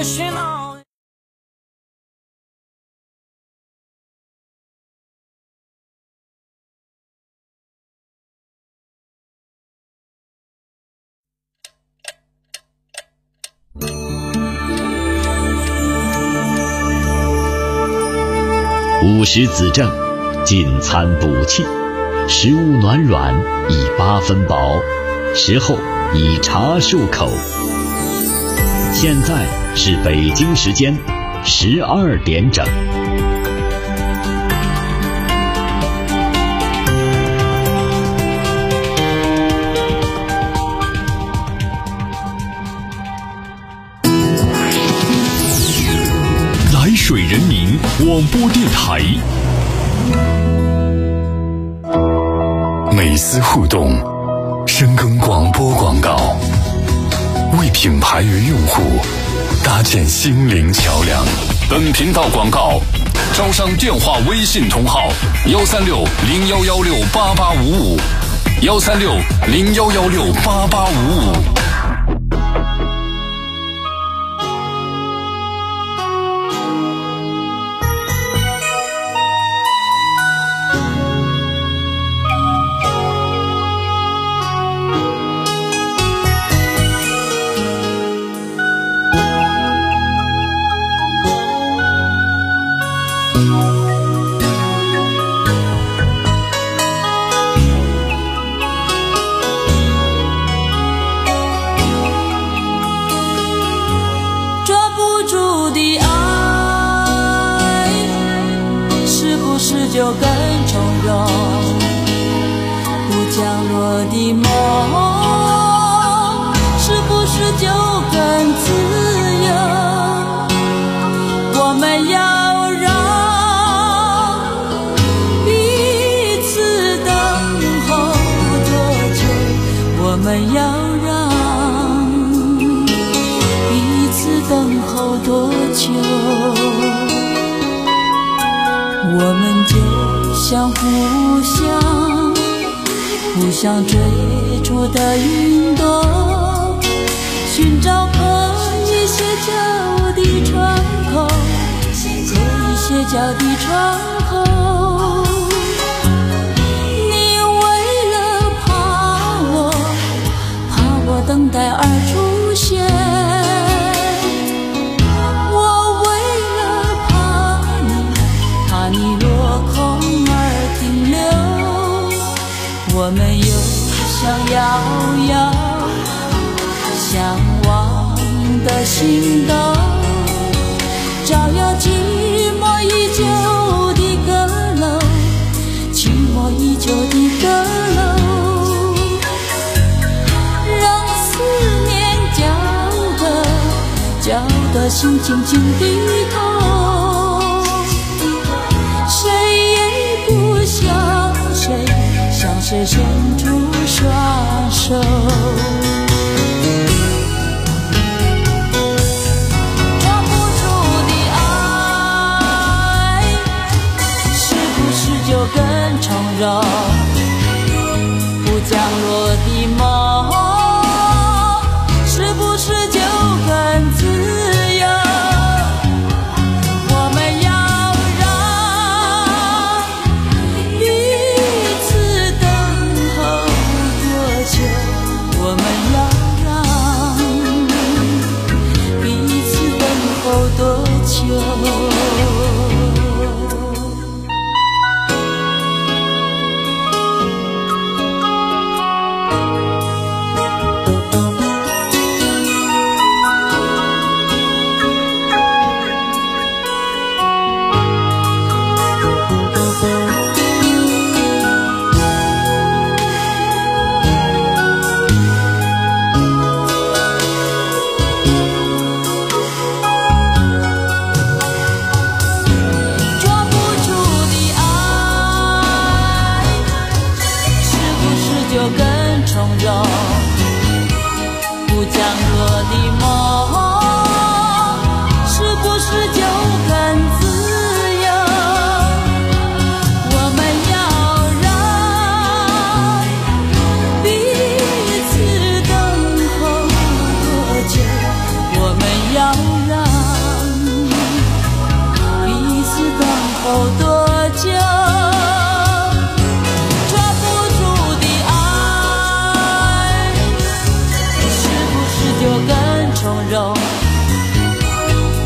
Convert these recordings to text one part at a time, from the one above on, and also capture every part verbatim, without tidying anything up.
wishing on。 午时子正，进餐补气，食物暖软，以八分饱，食后以茶漱口。现在是北京时间十二点整。 来水人民广播电台， 美思互动，深耕广播广告，为品牌与用户搭建心灵桥梁。 本频道广告招商电话微信同号：幺三六零幺幺六八八五五，幺三六零幺幺六八八五五。 就更从容，不降落的梦，是不是就更自由？我们要让彼此等候多久？我们要让彼此等候多久？我们就像互相互相追逐的云朵，寻找可以歇脚的窗口，可以歇脚的窗口。你为了怕我，怕我等待而出现，你落空而停留，我们又想遥遥相望的心动，照耀寂寞已久的阁楼，寂寞已久的阁楼，让思念搅得搅得心静静低头。谁也不想谁，向谁伸出双手。抓不住的爱，是不是就更从容？不降落的梦，是不是就更自由？我们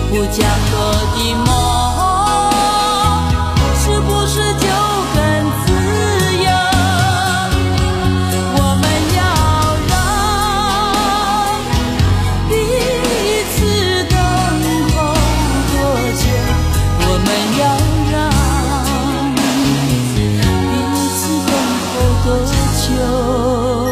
不讲和的梦，是不是就更自由？我们要让彼此等候多久？我们要让彼此等候多久？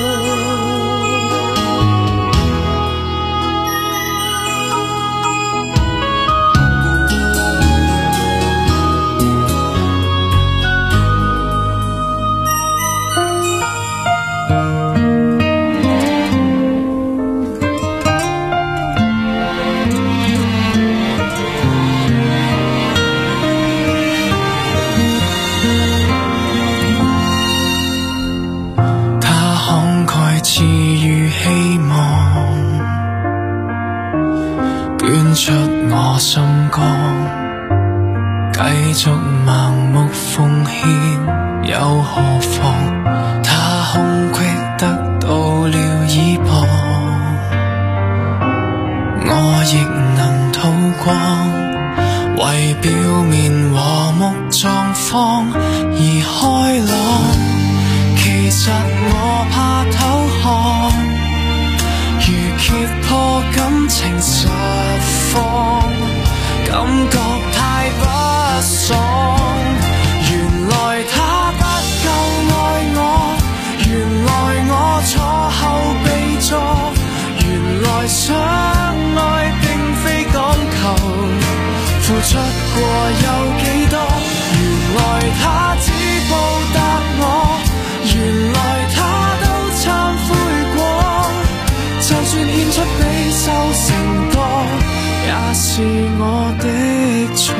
賜予希望，捐出我心肝，繼續盲目奉獻，又何妨？他空隙得到了倚傍，我亦能吐光，為表面和睦狀況而開朗。其實我怕偷看，如揭破感情實況，感覺太不爽。原來他不夠愛我，原來我坐後備座，原來相愛並非講求付出過有幾多，原來他只報答我，原來他都懺悔過，就算獻出比收成多，也是我的錯。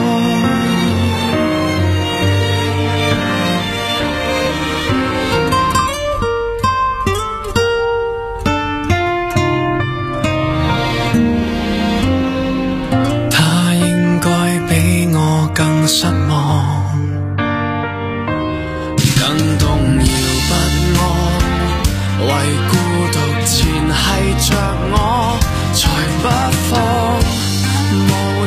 他應該比我更失望，更動搖不安，為孤獨纏繫着我，才不放。無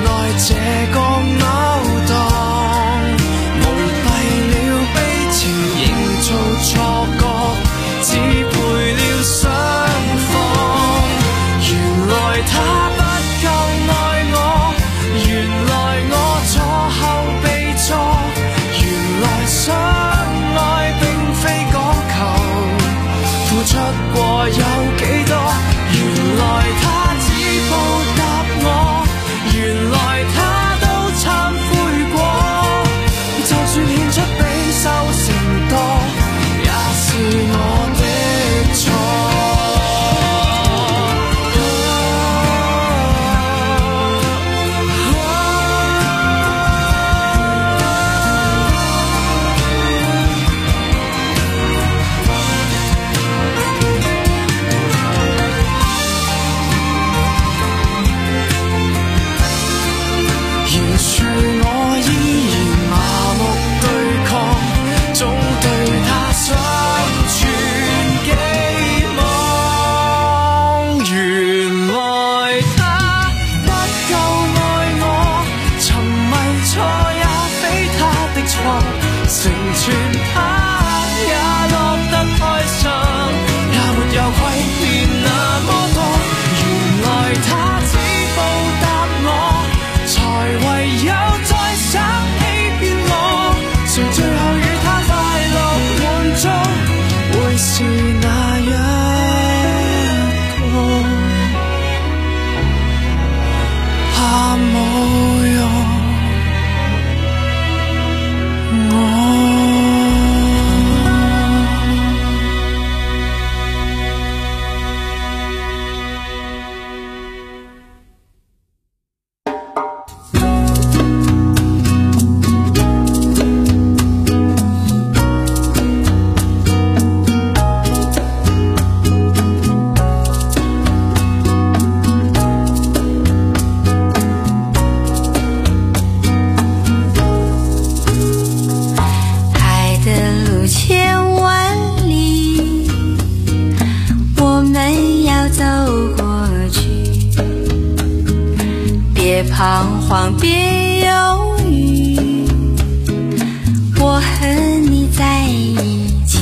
别彷徨，别犹豫，我和你在一起。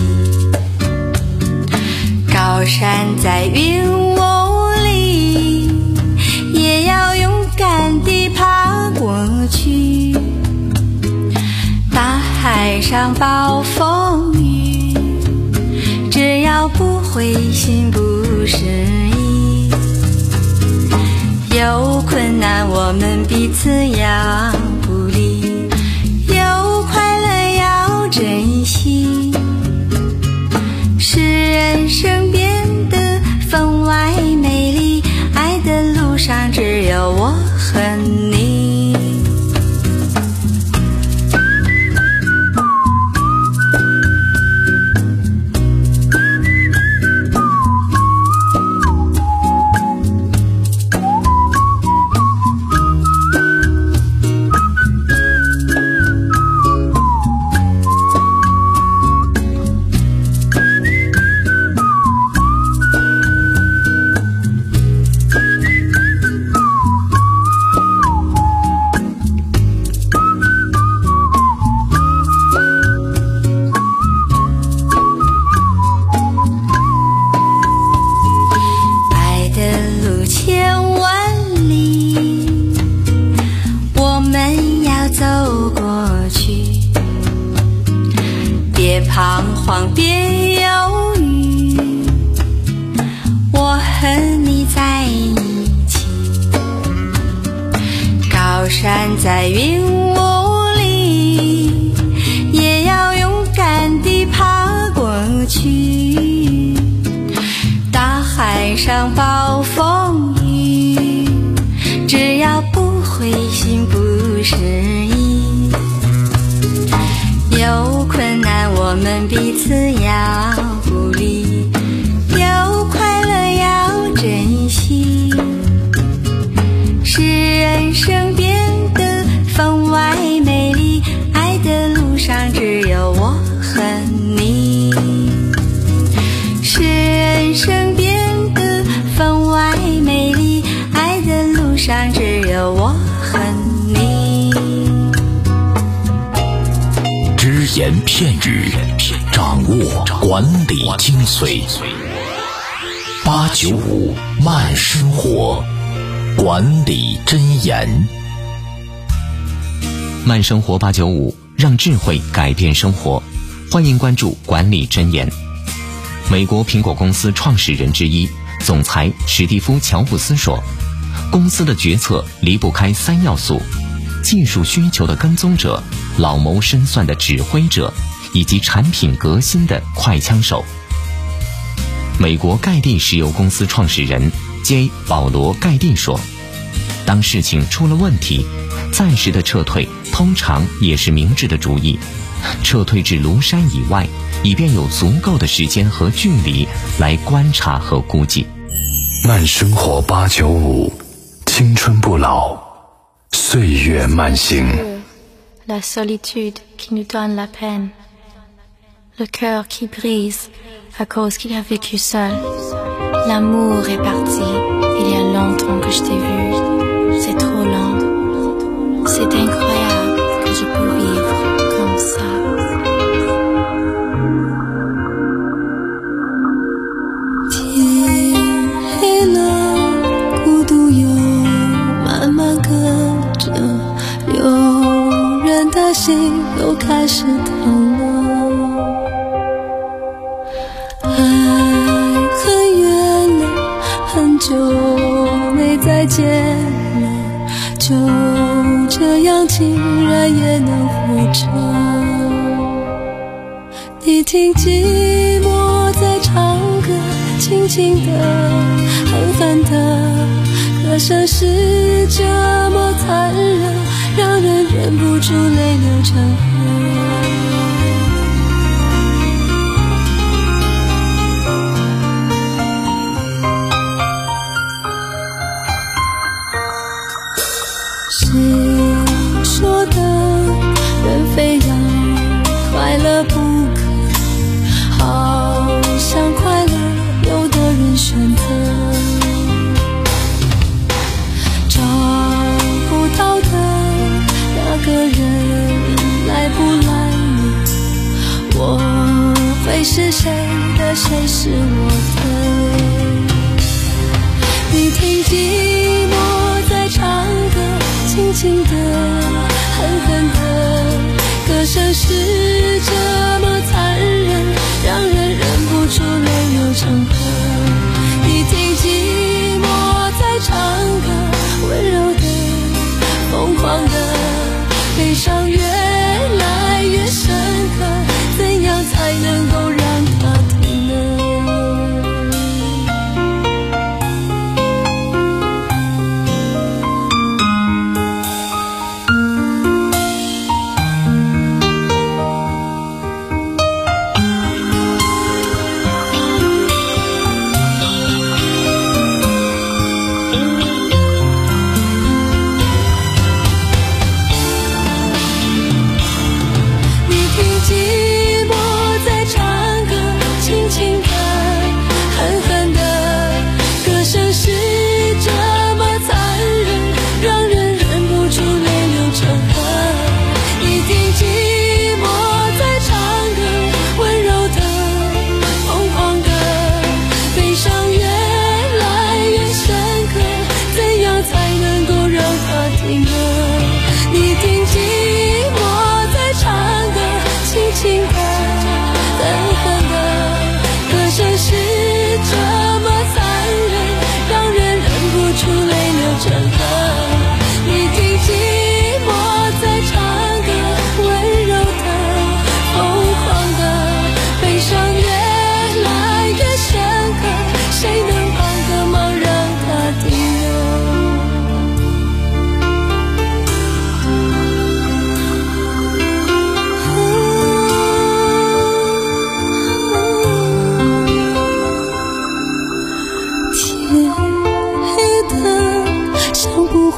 高山在云雾里，也要勇敢地爬过去。大海上暴风雨，只要不灰心不失意。有困难我们彼此要鼓励，有快乐要珍惜，使人生变得分外美丽。爱的路上只有我和你。别彷徨，别犹豫，我和你在一起。高山在云雾里，也要勇敢地爬过去。大海上暴风雨，只要不灰心不失意。有困难我们彼此要鼓励，有快乐要珍惜，使人生变得分外美丽。爱的路上只有我和你，使人生变得分外美丽。爱的路上只有我和你。 只言片语，掌握管理精髓。八九五慢生活，管理箴言。 慢生活八九五，让智慧改变生活。欢迎关注管理箴言。美国苹果公司创始人之一、总裁史蒂夫·乔布斯说，公司的决策离不开三要素：技术需求的跟踪者、老谋深算的指挥者，以及产品革新的快枪手。美国盖蒂石油公司创始人 J. 保罗·盖蒂说，当事情出了问题，暂时的撤退通常也是明智的主意，撤退至庐山以外，以便有足够的时间和距离来观察和估计。 慢生活八九五，青春不老，岁月慢行。 La solitude qui nous donne la peine, le cœur qui brise à cause qu'il a vécu seul. L'amour est parti, il y a longtemps que je t'ai vu, c'est trop lent, c'est incroyable que je peux vivre comme ça. 天黑了，孤独又慢慢跟着流，人的心又开始疼了。爱很远了，很久没再见了，就这样竟然也能活着。你听寂寞在唱歌，轻轻的，狠狠的，歌声是这么残忍，让人忍不住泪流成河。谁说的人非要快乐不可？好像快乐有的人选择找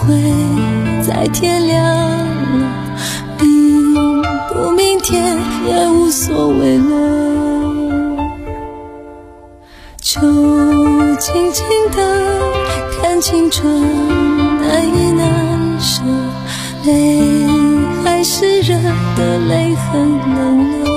会在天亮了，明不明天也无所谓了，就静静地看青春难以难舍，泪还是热的，泪很冷了。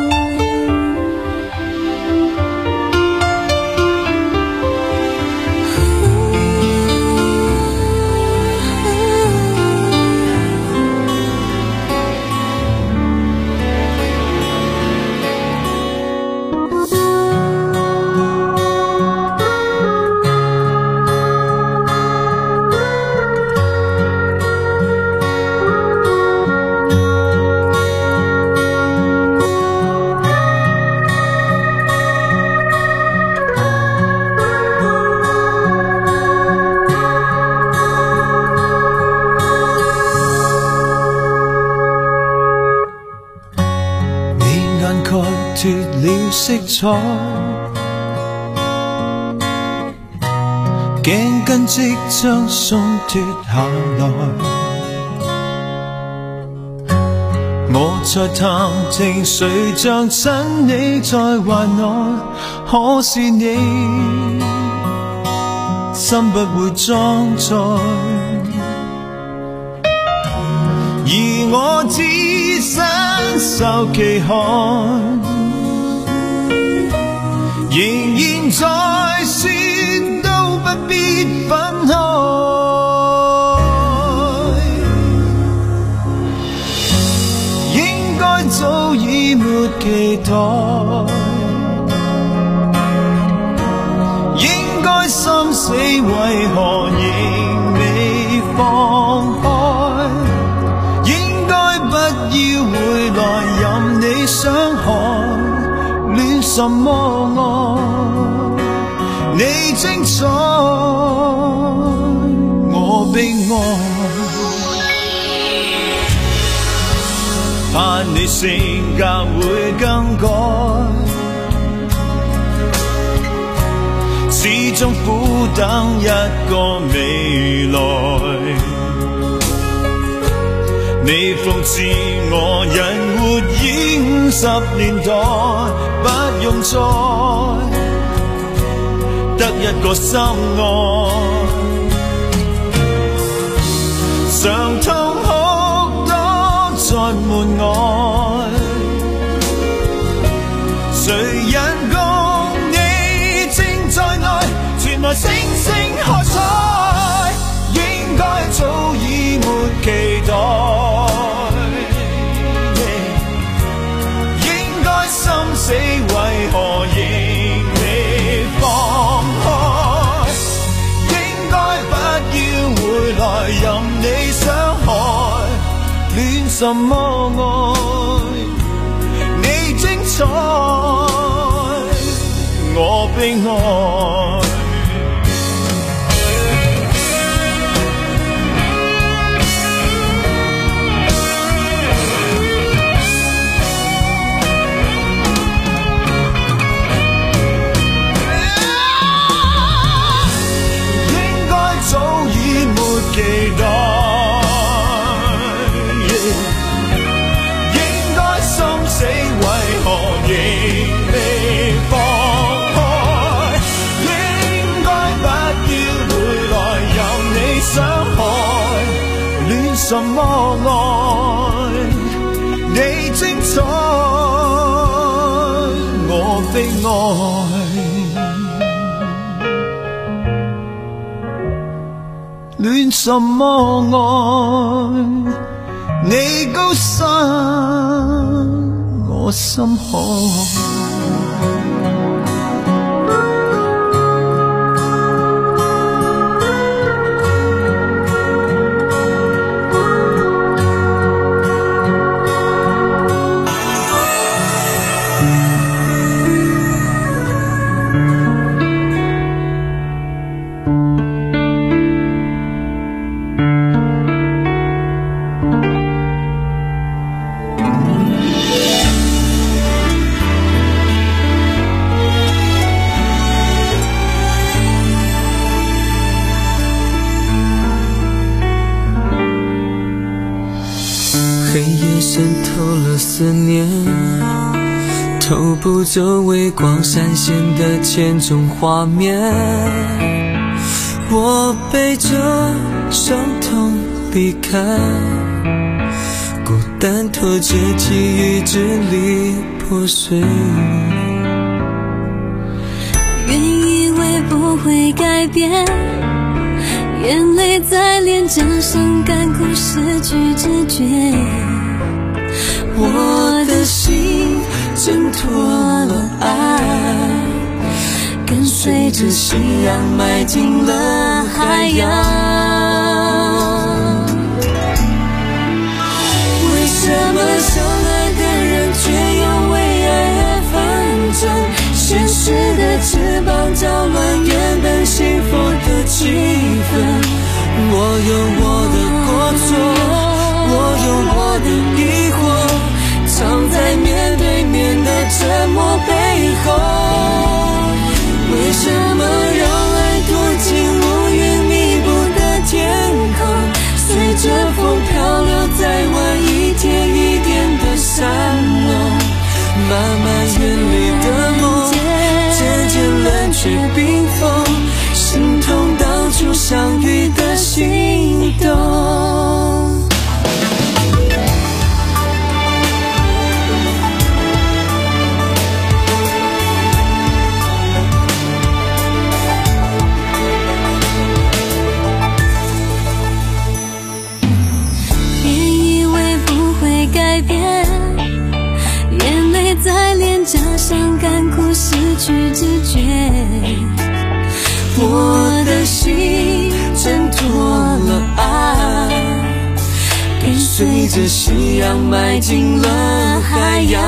脱了色彩，頸巾即將鬆脱下來，我在談情誰像親你在懷內，可是你心不會裝載，而我只身受其害，仍然在說都不必分開，應該早已沒期待，應該心死為何仍未放開，應該不要回來任你傷害，戀什麼愛？你精彩，我悲哀。怕你性格會更改，始終苦等一個未來。你諷刺我人活已五十年代，不用再得一個心愛，常痛哭多在門外，誰人共你正在內，傳來星星喝彩，應該早已沒期待，應該心死為何仍未放開，應該不要回來任你傷害，戀什麼愛？你精彩，我悲哀。期待，應該心死為何仍未放開，應該不要回來任你傷害，戀什麼愛？你精彩，我悲哀。戀什麼愛？你高山，我心海。 黑夜渗透了思念，透不走微光闪现的千种画面。我背着伤痛离开，孤单拖着记忆支离破碎。 原以为不会改变，眼泪在脸颊上干枯，失去知觉。我的心挣脱了爱，跟随着夕阳迈进了海洋。为什么相爱的人却又为爱而纷争？现实的翅膀搅乱原本幸福的气氛。我有我的过错，我有我的疑惑，藏在面对面的沉默背后。为什么让爱躲进乌云密布的天空，随着风漂流在外，一点一点的散落，慢慢远离的梦，渐渐冷却冰封，心痛当初相遇的心动。改变，眼泪在脸颊上干枯，失去知觉。我的心挣脱了爱，跟随着夕阳迈进了海洋。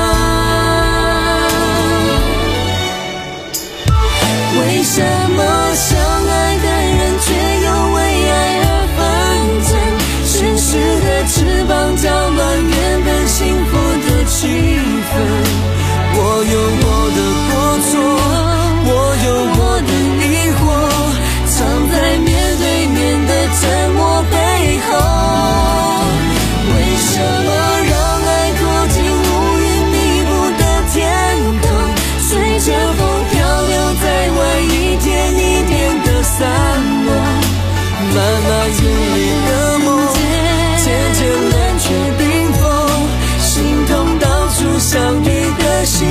为什么相爱的人却又为爱而纷争？现实的翅膀搅乱原本幸福的气氛。我有我的过错，我有我的疑惑，藏在面对面的沉默背后。为什么让爱躲进乌云密布的天空，随着风漂流在外，一点一点的散落，慢慢远离的梦，渐渐冷却冰封，心痛当初相遇的心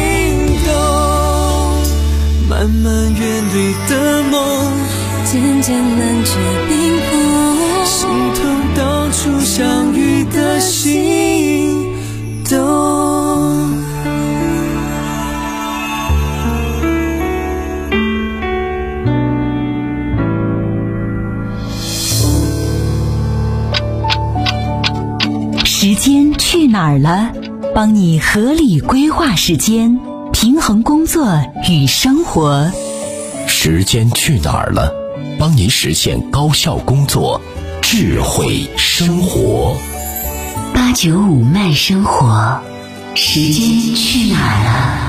动。慢慢远离的梦，渐渐冷却冰封，心痛当初相遇的心动。 时间去哪儿了？帮你合理规划时间，平衡工作与生活。 时间去哪儿了？帮你实现高效工作，智慧生活。 八九五慢生活，时间去哪儿了？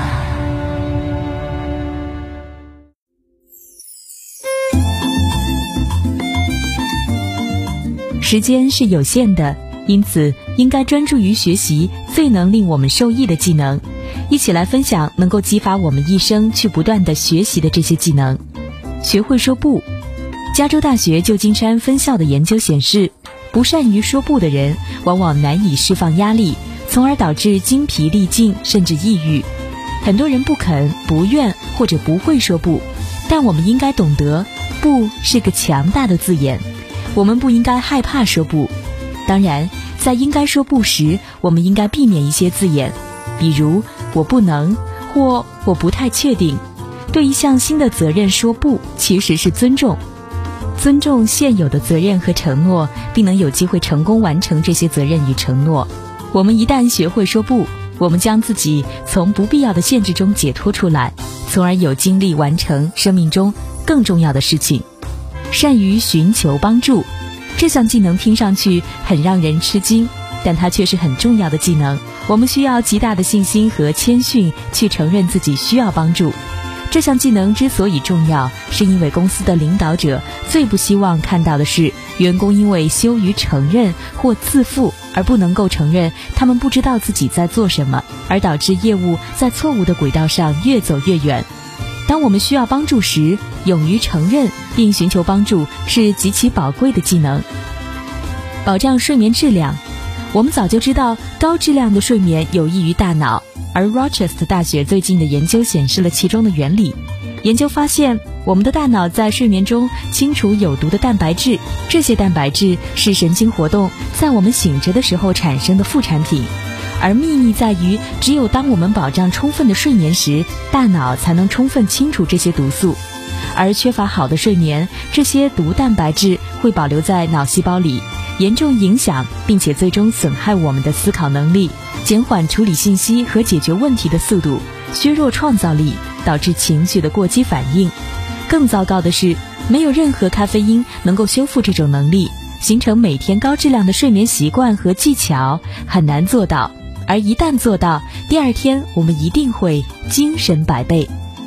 时间是有限的，因此应该专注于学习最能令我们受益的技能，一起来分享能够激发我们一生去不断的学习的这些技能。学会说不。加州大学旧金山分校的研究显示，不善于说不的人往往难以释放压力，从而导致精疲力尽甚至抑郁。很多人不肯、不愿或者不会说不，但我们应该懂得，不是个强大的字眼，我们不应该害怕说不。当然，在应该说不时，我们应该避免一些字眼，比如我不能或我不太确定。对一项新的责任说不，其实是尊重尊重现有的责任和承诺，并能有机会成功完成这些责任与承诺。我们一旦学会说不，我们将自己从不必要的限制中解脱出来，从而有精力完成生命中更重要的事情。善于寻求帮助，这项技能听上去很让人吃惊，但它却是很重要的技能。我们需要极大的信心和谦逊去承认自己需要帮助。这项技能之所以重要，是因为公司的领导者最不希望看到的是员工因为羞于承认或自负而不能够承认他们不知道自己在做什么，而导致业务在错误的轨道上越走越远。当我们需要帮助时，勇于承认并寻求帮助是极其宝贵的技能。保障睡眠质量，我们早就知道高质量的睡眠有益于大脑，而 Rochester 大学最近的研究显示了其中的原理。研究发现，我们的大脑在睡眠中清除有毒的蛋白质，这些蛋白质是神经活动在我们醒着的时候产生的副产品。而秘密在于，只有当我们保障充分的睡眠时，大脑才能充分清除这些毒素。而缺乏好的睡眠，这些毒蛋白质会保留在脑细胞里，严重影响并且最终损害我们的思考能力，减缓处理信息和解决问题的速度，削弱创造力，导致情绪的过激反应。更糟糕的是，没有任何咖啡因能够修复这种能力，形成每天高质量的睡眠习惯和技巧很难做到。而一旦做到，第二天我们一定会精神百倍。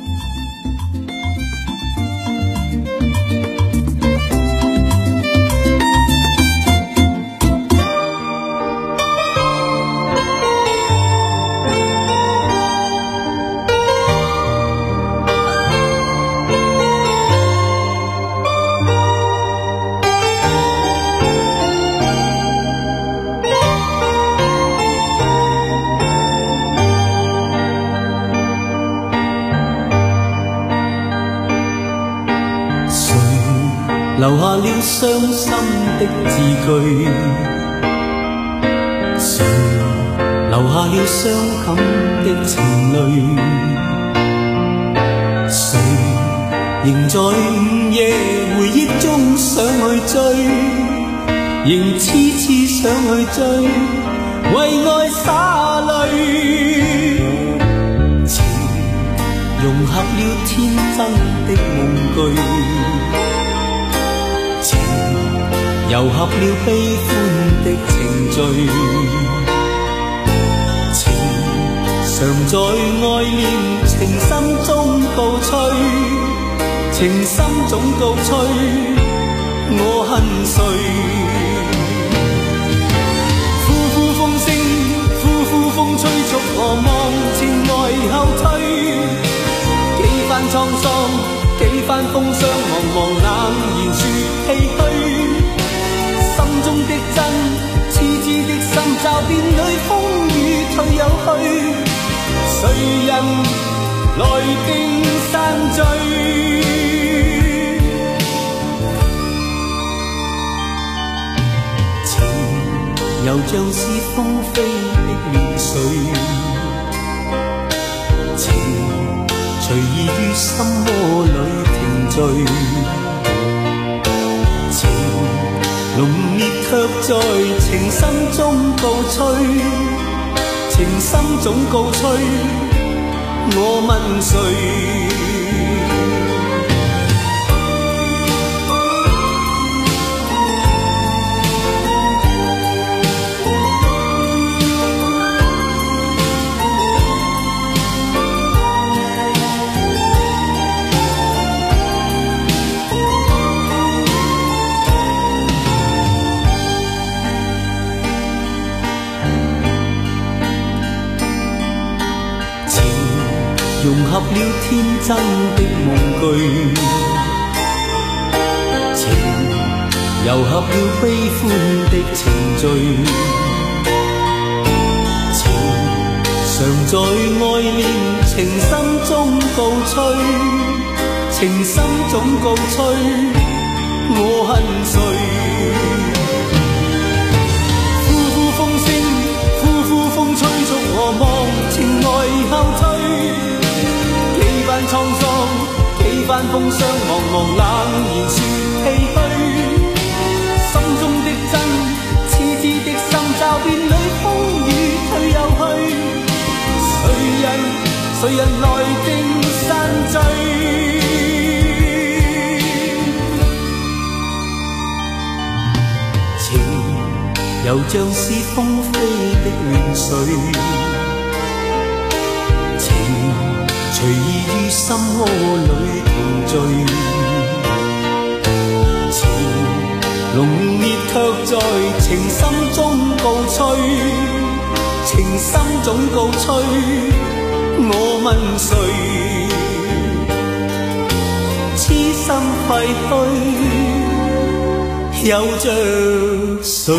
留下了傷心的字句，誰留下了傷感的情淚？誰仍在午夜回憶中想去追，仍痴痴想去追，為愛灑淚。情融合了天真的夢句，糅合了悲歡的程序，情常在愛念情深中告吹，情深總告吹，我恨誰？呼呼風聲，呼呼風吹逐我望情愛後退，幾番滄桑，幾番風霜，茫茫冷言說唏噓。心中的真，痴痴的心，驟變裏風雨退有去，誰人來定散聚？情又像是風飛的亂水，情隨意於心窩裏停聚。濃烈卻在情深中告吹，情深總告吹，我問誰？融合了天真的夢句，情糅合了悲歡的程序，情常在愛念情深中告吹，情深總告吹，我恨誰？呼呼風聲，呼呼風吹逐我望情愛後退，幾番滄桑，幾番風霜，茫茫冷言說唏噓。心中的真，痴痴的心，驟變裏風雨退又去。誰人，誰人來定散聚？情又像是風飛的亂水，隨意於心窩裏停聚，情濃烈卻在情深中告吹，情深總告吹，我問誰？痴心廢墟，有着誰？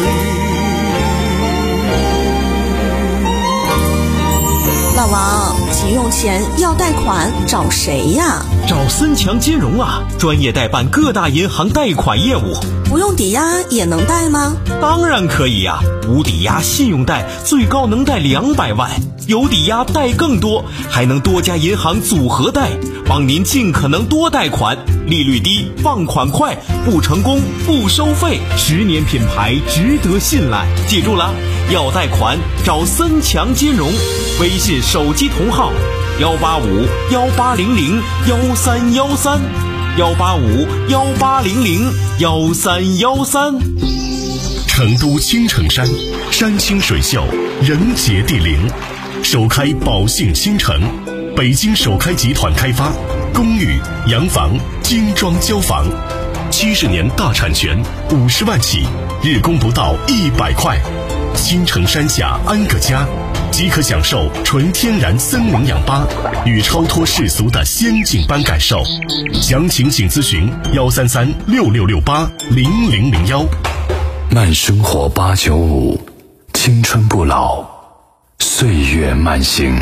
老王，急用钱要贷款找谁呀？ 找森强金融啊，专业代办各大银行贷款业务。 不用抵押也能贷吗？ 当然可以呀、啊，无抵押信用贷最高能贷两百万，有抵押贷更多，还能多家银行组合贷，帮您尽可能多贷款，利率低，放款快，不成功不收费，十年品牌值得信赖。记住了，要贷款找森强金融，微信手机同号幺八五幺八零零幺三幺三。幺八五幺八零零幺三幺三。 成都青城山，山清水秀，人杰地灵，首开宝兴新城，北京首开集团开发，公寓、洋房、精装交房，七十年大产权，五十万起，日供不到一百块。青城山下安个家，即可享受纯天然森林氧吧与超脱世俗的仙境般感受。详情请咨询幺三三六六六八零零零幺。 慢生活八九五，青春不老，岁月慢行。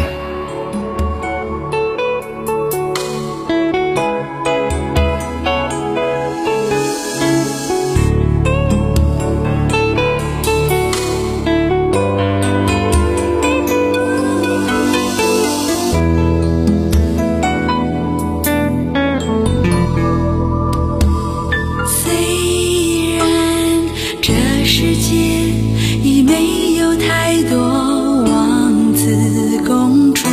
世界已没有太多王子公主，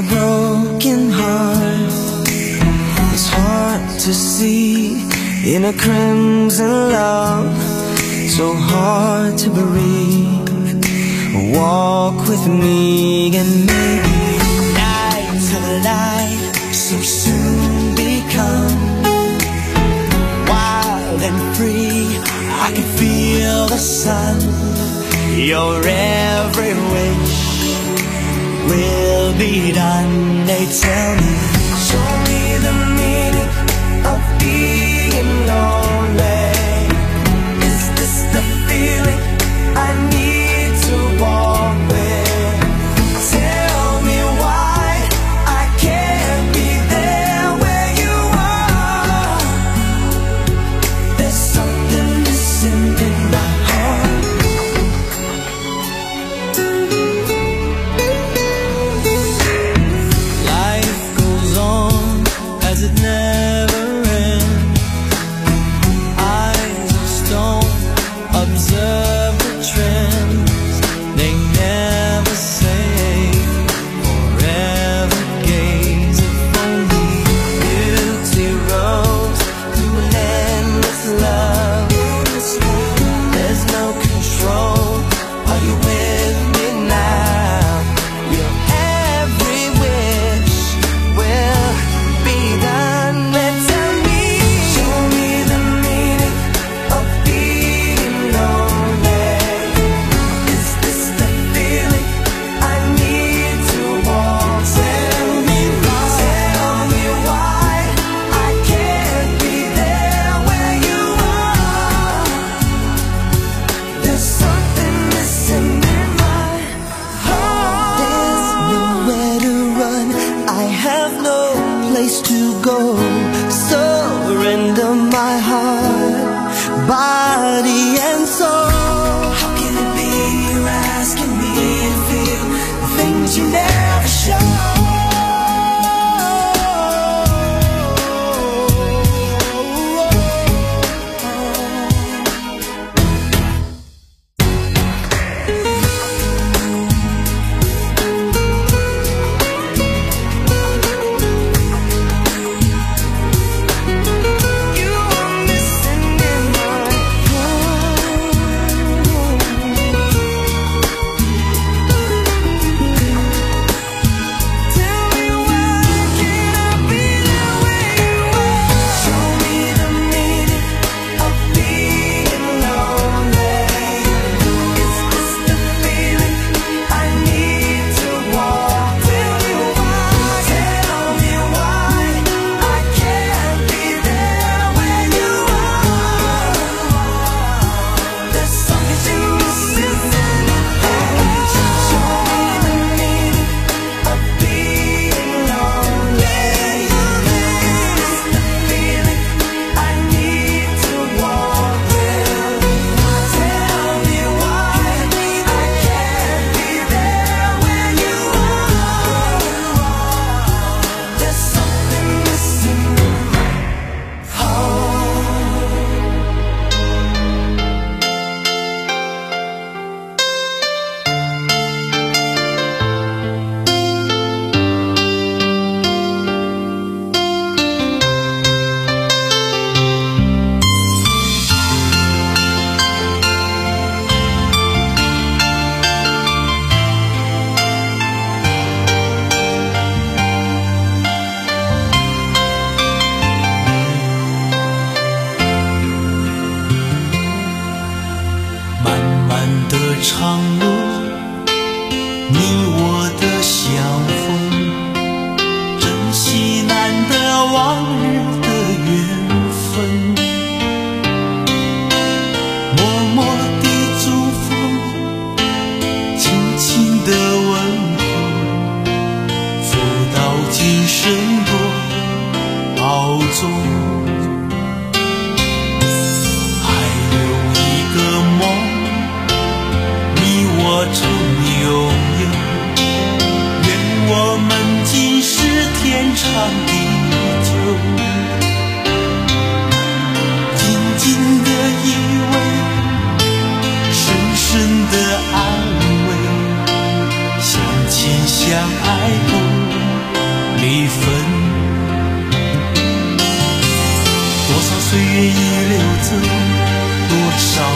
a broken heart. It's hard to see in a crimson love, so hard to breathe. Walk with me and maybe night to light so soon become wild and free. I can feel the sun. Your every wish will be done. They tell me, show me the meaning of being lonely. Is this the feeling I need to walk with? Tell me why I can't be there where you are. There's something missing in my heart. Life goes on as it never ends. Eyes of stone observe the trends. They never say forever gaze. If only beauty rose through an endless love. There's no control. Are you with me now? Your every wish will be done. Then tell me, show me the meaning of being lonely. Is this the feeling I need to walk? Tell me why, tell me why I can't be there where you are. There's something missing in my heart. There's nowhere to run. I have no place to go. Surrender my heart, body and soul. How can it be you're asking me to feel the things you never show? You are missing in my Tell me why can't I be there where you are? Show me the meaning of being lonely. Is this the feeling I need to walk? Tell me why, tell me why I can't be there where you are. There's something missing in my heart. Show me the meaning of being lonely. Is this the feeling I need to walk with? Tell me why I can't be there where you are. There's something missing in my heart.漫漫的长路，你我的相逢，珍惜难得往日的缘分。默默地祝福，轻轻的问候，福到今生多保重。还有一个梦，你我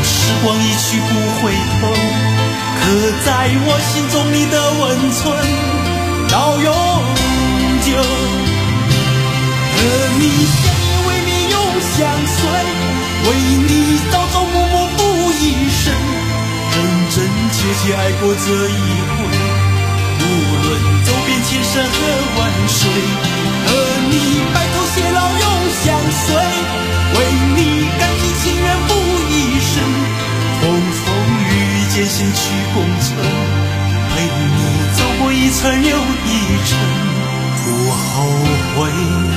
时光一去不回头，刻在我心中你的温存到永久。和你相依为命永相随，为你朝朝暮暮付一生，真真切切爱过这一回，无论走遍千山和万水。和你白头偕老永相随，为你甘心情愿付一生，风风雨雨艰辛去共存，陪你走过一程又一程，不后悔。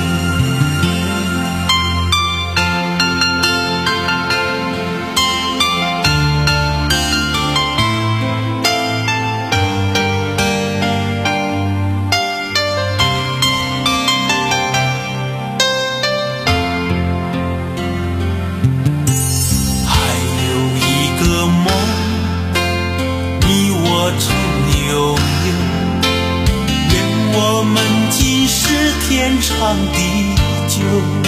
天长地久，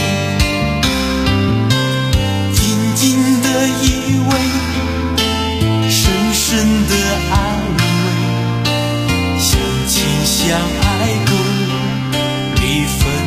静静的依偎，深深的安慰，相亲相爱多一分。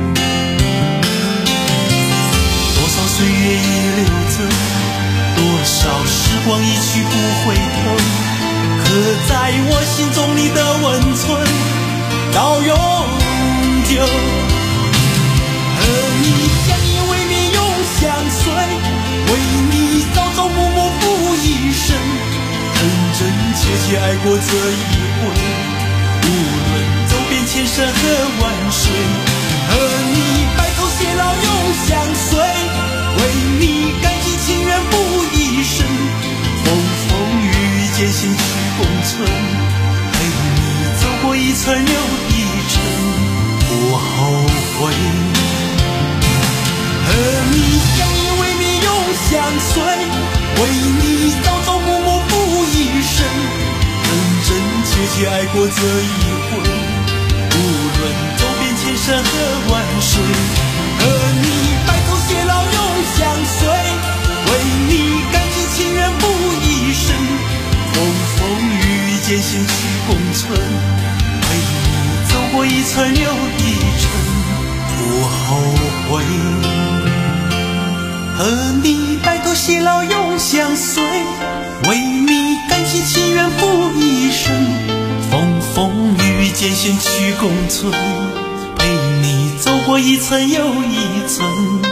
多少岁月已流走，多少时光一去不回头，刻在我心中你的温存到永久。和你相依为命永相随，为你朝朝暮暮付一生，真真切切爱过这一回，无论走遍千山和万水。和你白头偕老永相随，为你甘心情愿付一生，风风雨雨艰辛去共存，陪你走过一程又一程，不后悔。和你相依为命永相随，为你朝朝暮暮付一生，真真切切爱过这一回，无论走遍千山和万水。和你白头偕老永相随，为你甘心情愿付一生，风风雨雨艰辛去共存，陪你走过一程又一程，不后悔。和你白头偕老永相随，为你甘心情愿付一生，风风雨雨艰辛去共存，陪你走过一程又一程，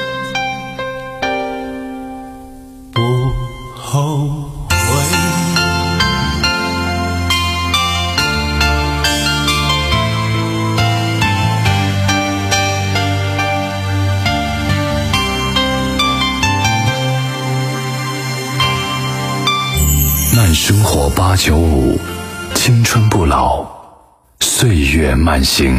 不后悔。 慢生活八九五，青春不老，岁月慢行。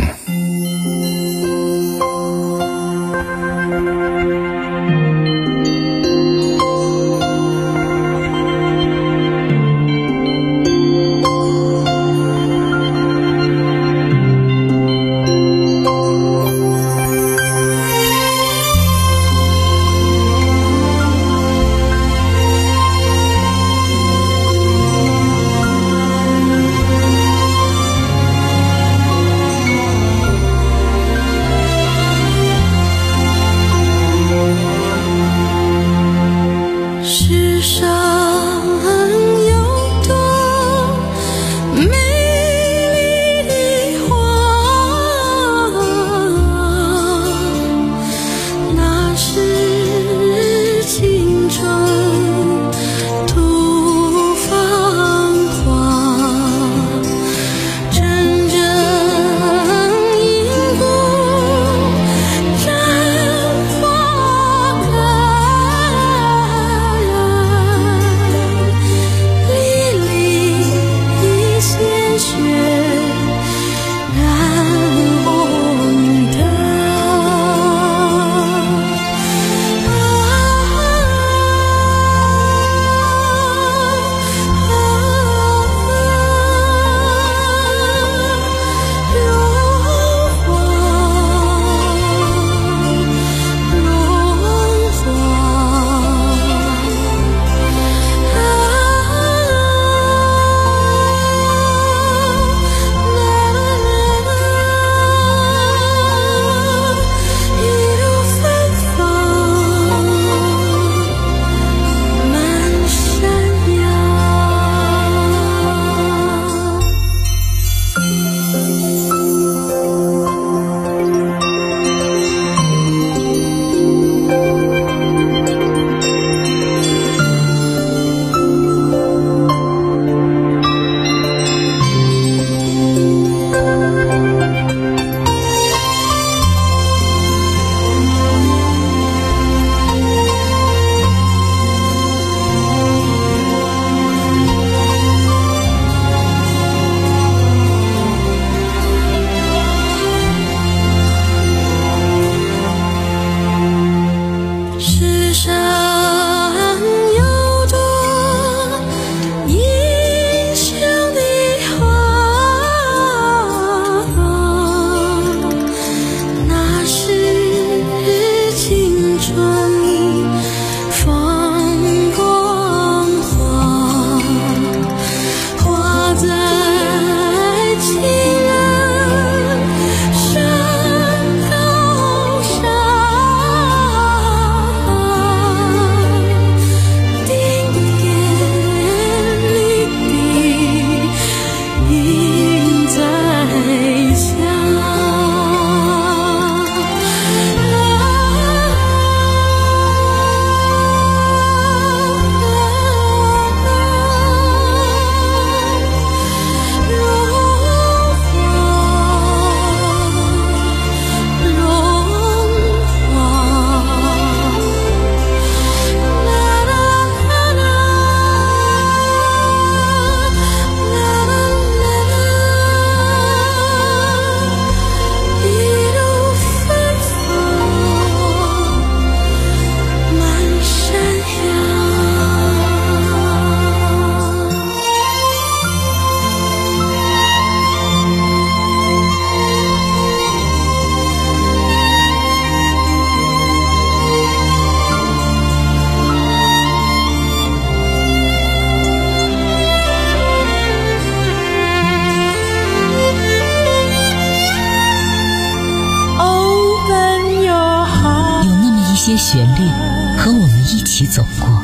旋律和我们一起走过。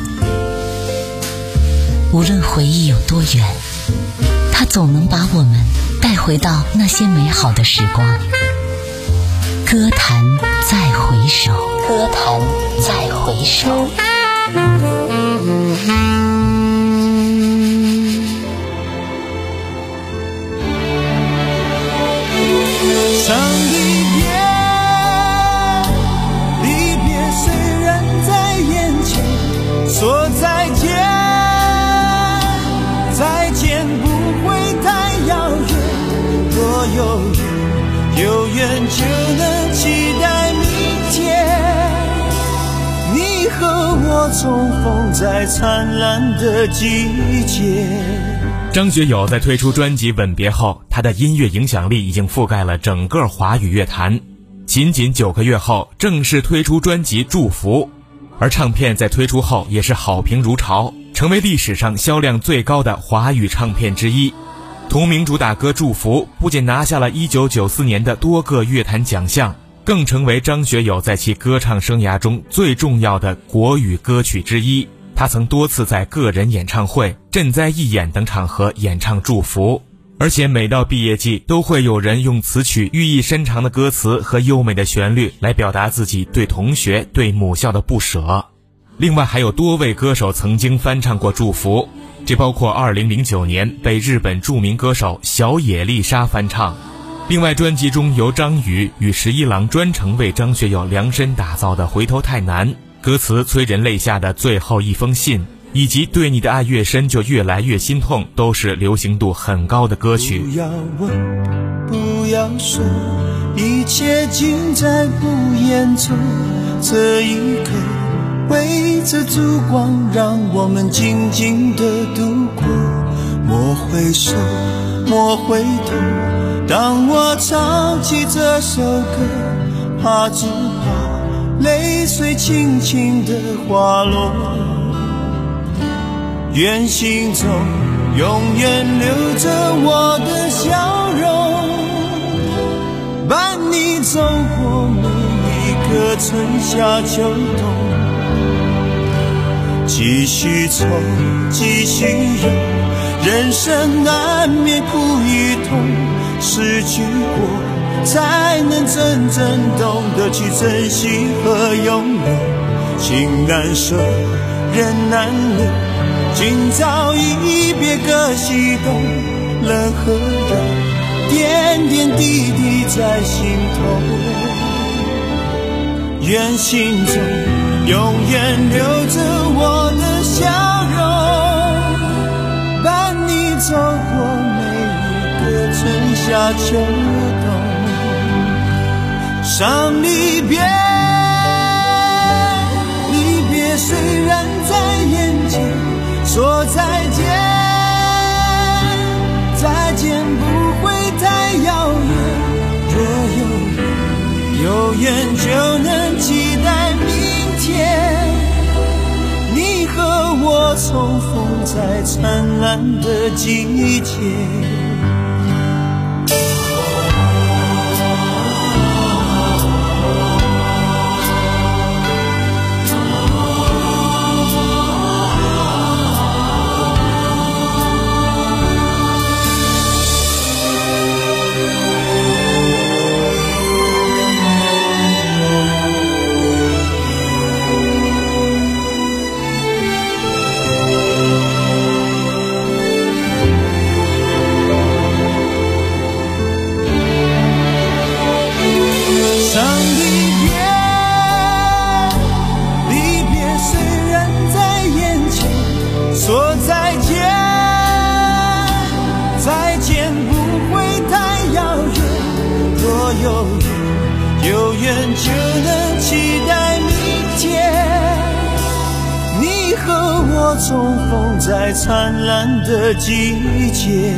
无论回忆有多远，它总能把我们带回到那些美好的时光。歌坛再回首，歌坛再回首。 伤离别，离别虽然在眼前，说再见，再见不会太遥远。若有缘，有缘就能期待明天，你和我重逢在灿烂的季节。 张学友在推出专辑《吻别》后，他的音乐影响力已经覆盖了整个华语乐坛。仅仅九个月后，正式推出专辑《祝福》，而唱片在推出后也是好评如潮，成为历史上销量最高的华语唱片之一。同名主打歌《祝福》不仅拿下了一九九四年的多个乐坛奖项，更成为张学友在其歌唱生涯中最重要的国语歌曲之一。他曾多次在个人演唱会、赈灾义演等场合演唱《祝福》，而且每到毕业季都会有人用词曲寓意深长的歌词和优美的旋律来表达自己对同学、对母校的不舍。另外还有多位歌手曾经翻唱过《祝福》，这包括二零零九年被日本著名歌手小野丽莎翻唱。另外专辑中由张宇与十一郎专程为张学友量身打造的《回头太难》，歌词催人泪下的最后一封信，以及对你的爱越深就越来越心痛，都是流行度很高的歌曲。 不要问，不要说，一切尽在不言中。这一刻围着烛光，让我们静静地度过。莫回首，莫回头，当我唱起这首歌，怕只怕泪水轻轻地滑落，愿心中永远留着我的笑容，伴你走过每一个春夏秋冬。继续走，继续游，人生难免苦与痛，失去过才能真正懂得去珍惜和拥有。情难舍，人难留，今朝一别各西东，人和人点点滴滴在心头，愿心中永远留着我的笑容，伴你走过每一个春夏秋冬。伤离别，离别虽然在眼前，说再见，再见不会太遥远。若有缘，有缘就能期待明天，你和我重逢在灿烂的季节。有缘就能期待明天，你和我重逢在灿烂的季节。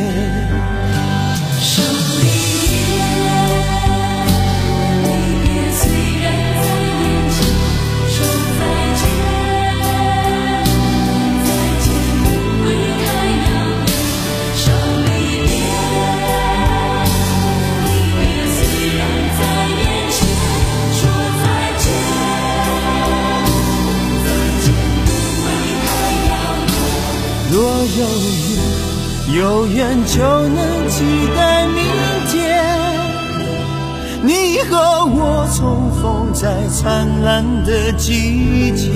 若有缘，有缘就能期待明天，你和我重逢在灿烂的季节。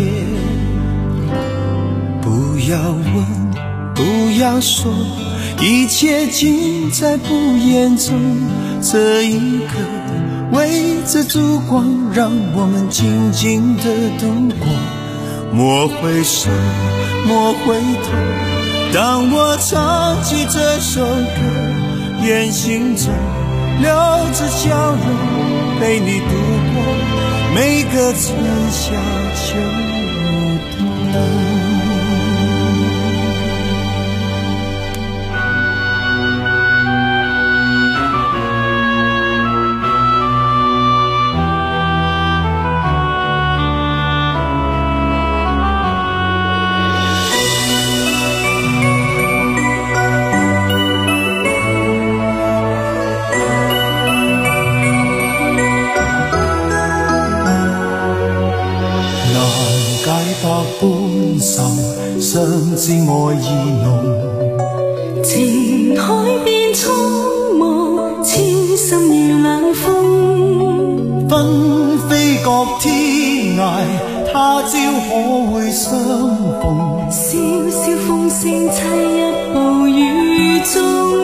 不要问，不要说，一切尽在不言中。这一刻围着烛光，让我们静静地度过。莫回首，莫回头，当我唱起这首歌，愿心中留着笑容，陪你度过每个春夏秋冬。半愁，相知愛意濃， 情海變蒼茫，痴心如冷風。 紛飛各天涯，他朝可會相逢？ 笑笑風聲悽一步雨中，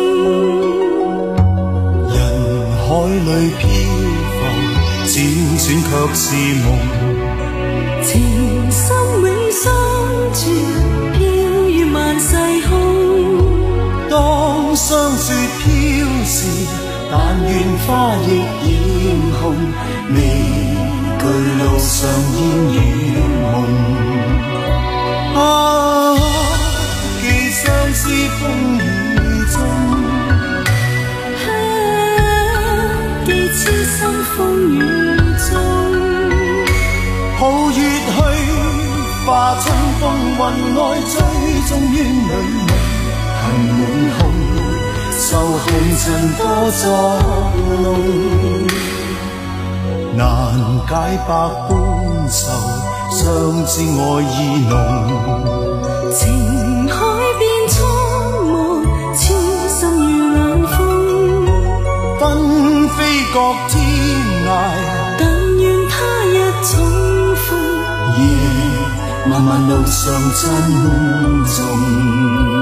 人海裏漂浮，輾轉卻是夢。 情深永相住，飄於萬世空。 當霜雪飄時，但願花亦染紅，未懼路上煙與夢。啊，既相思風雨中， 啊，既痴心風雨中。 抱月去，化春風雲內，追蹤於女夢，恨滿空，受紅塵多作弄，難解百般愁，相知愛意濃。 情海變蒼茫，痴心如冷風， 紛飛各天涯， 但願他日重夜漫漫路上珍重。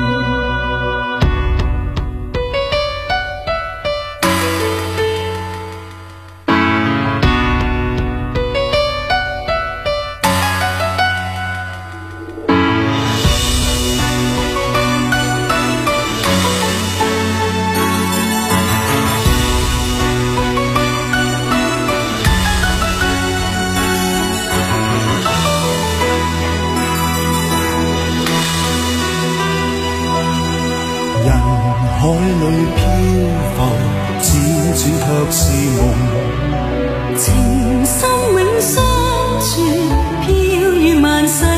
海裏漂浮，輾轉卻是夢。 情深永相住，飄於萬世